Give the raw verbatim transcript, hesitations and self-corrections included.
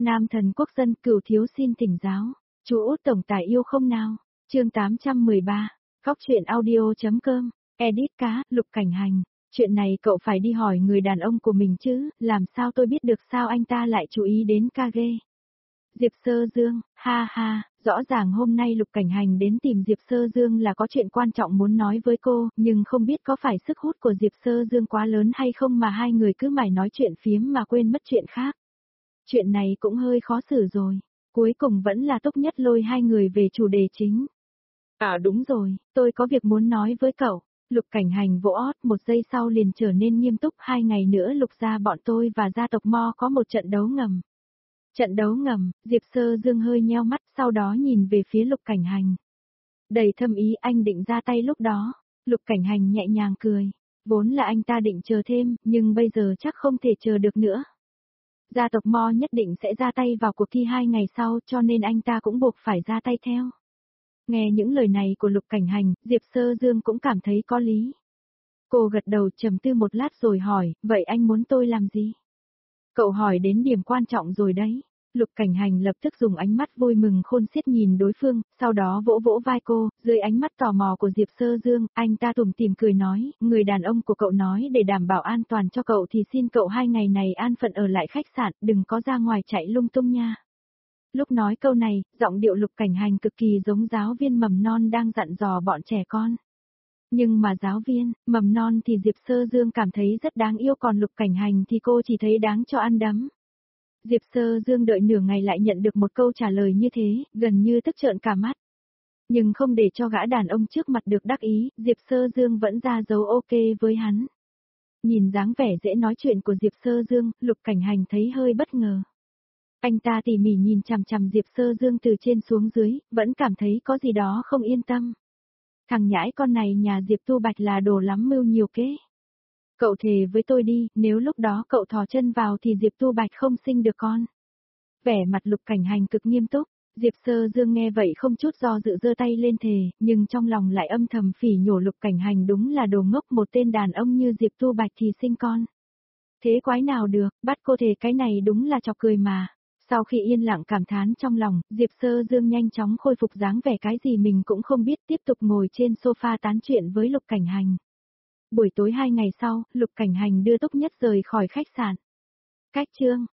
Nam thần quốc dân cửu thiếu xin thỉnh giáo. Chú Út tổng tài yêu không nào? Chương tám trăm mười ba. Góc truyện audio.com. Edit cá, Lục Cảnh Hành. Chuyện này cậu phải đi hỏi người đàn ông của mình chứ, làm sao tôi biết được sao anh ta lại chú ý đến Kage. Diệp Sơ Dương, ha ha, rõ ràng hôm nay Lục Cảnh Hành đến tìm Diệp Sơ Dương là có chuyện quan trọng muốn nói với cô, nhưng không biết có phải sức hút của Diệp Sơ Dương quá lớn hay không mà hai người cứ mải nói chuyện phiếm mà quên mất chuyện khác. Chuyện này cũng hơi khó xử rồi, cuối cùng vẫn là Túc Nhất lôi hai người về chủ đề chính. À đúng rồi, tôi có việc muốn nói với cậu. Lục Cảnh Hành vỗ ót một giây sau liền trở nên nghiêm túc, hai ngày nữa Lục gia bọn tôi và gia tộc Mo có một trận đấu ngầm. Trận đấu ngầm, Diệp Sơ Dương hơi nheo mắt sau đó nhìn về phía Lục Cảnh Hành. Đầy thâm ý anh định ra tay lúc đó, Lục Cảnh Hành nhẹ nhàng cười. Vốn là anh ta định chờ thêm, nhưng bây giờ chắc không thể chờ được nữa. Gia tộc Mo nhất định sẽ ra tay vào cuộc thi hai ngày sau cho nên anh ta cũng buộc phải ra tay theo. Nghe những lời này của Lục Cảnh Hành, Diệp Sơ Dương cũng cảm thấy có lý. Cô gật đầu trầm tư một lát rồi hỏi, vậy anh muốn tôi làm gì? Cậu hỏi đến điểm quan trọng rồi đấy. Lục Cảnh Hành lập tức dùng ánh mắt vui mừng khôn xiết nhìn đối phương, sau đó vỗ vỗ vai cô, dưới ánh mắt tò mò của Diệp Sơ Dương, anh ta tủm tỉm cười nói, người đàn ông của cậu nói để đảm bảo an toàn cho cậu thì xin cậu hai ngày này an phận ở lại khách sạn, đừng có ra ngoài chạy lung tung nha. Lúc nói câu này, giọng điệu Lục Cảnh Hành cực kỳ giống giáo viên mầm non đang dặn dò bọn trẻ con. Nhưng mà giáo viên, mầm non thì Diệp Sơ Dương cảm thấy rất đáng yêu còn Lục Cảnh Hành thì cô chỉ thấy đáng cho ăn đấm. Diệp Sơ Dương đợi nửa ngày lại nhận được một câu trả lời như thế, gần như tức trợn cả mắt. Nhưng không để cho gã đàn ông trước mặt được đắc ý, Diệp Sơ Dương vẫn ra dấu ok với hắn. Nhìn dáng vẻ dễ nói chuyện của Diệp Sơ Dương, Lục Cảnh Hành thấy hơi bất ngờ. Anh ta tỉ mỉ nhìn chằm chằm Diệp Sơ Dương từ trên xuống dưới, vẫn cảm thấy có gì đó không yên tâm. Thằng nhãi con này nhà Diệp Tu Bạch là đồ lắm mưu nhiều kế. Cậu thề với tôi đi, nếu lúc đó cậu thò chân vào thì Diệp Tu Bạch không sinh được con. Vẻ mặt Lục Cảnh Hành cực nghiêm túc, Diệp Sơ Dương nghe vậy không chút do dự giơ tay lên thề, nhưng trong lòng lại âm thầm phỉ nhổ Lục Cảnh Hành đúng là đồ ngốc, một tên đàn ông như Diệp Tu Bạch thì sinh con. Thế quái nào được, bắt cô thề cái này đúng là chọc cười mà. Sau khi yên lặng cảm thán trong lòng, Diệp Sơ Dương nhanh chóng khôi phục dáng vẻ cái gì mình cũng không biết, tiếp tục ngồi trên sofa tán chuyện với Lục Cảnh Hành. Buổi tối hai ngày sau, Lục Cảnh Hành đưa Túc Nhất rời khỏi khách sạn. Cách chương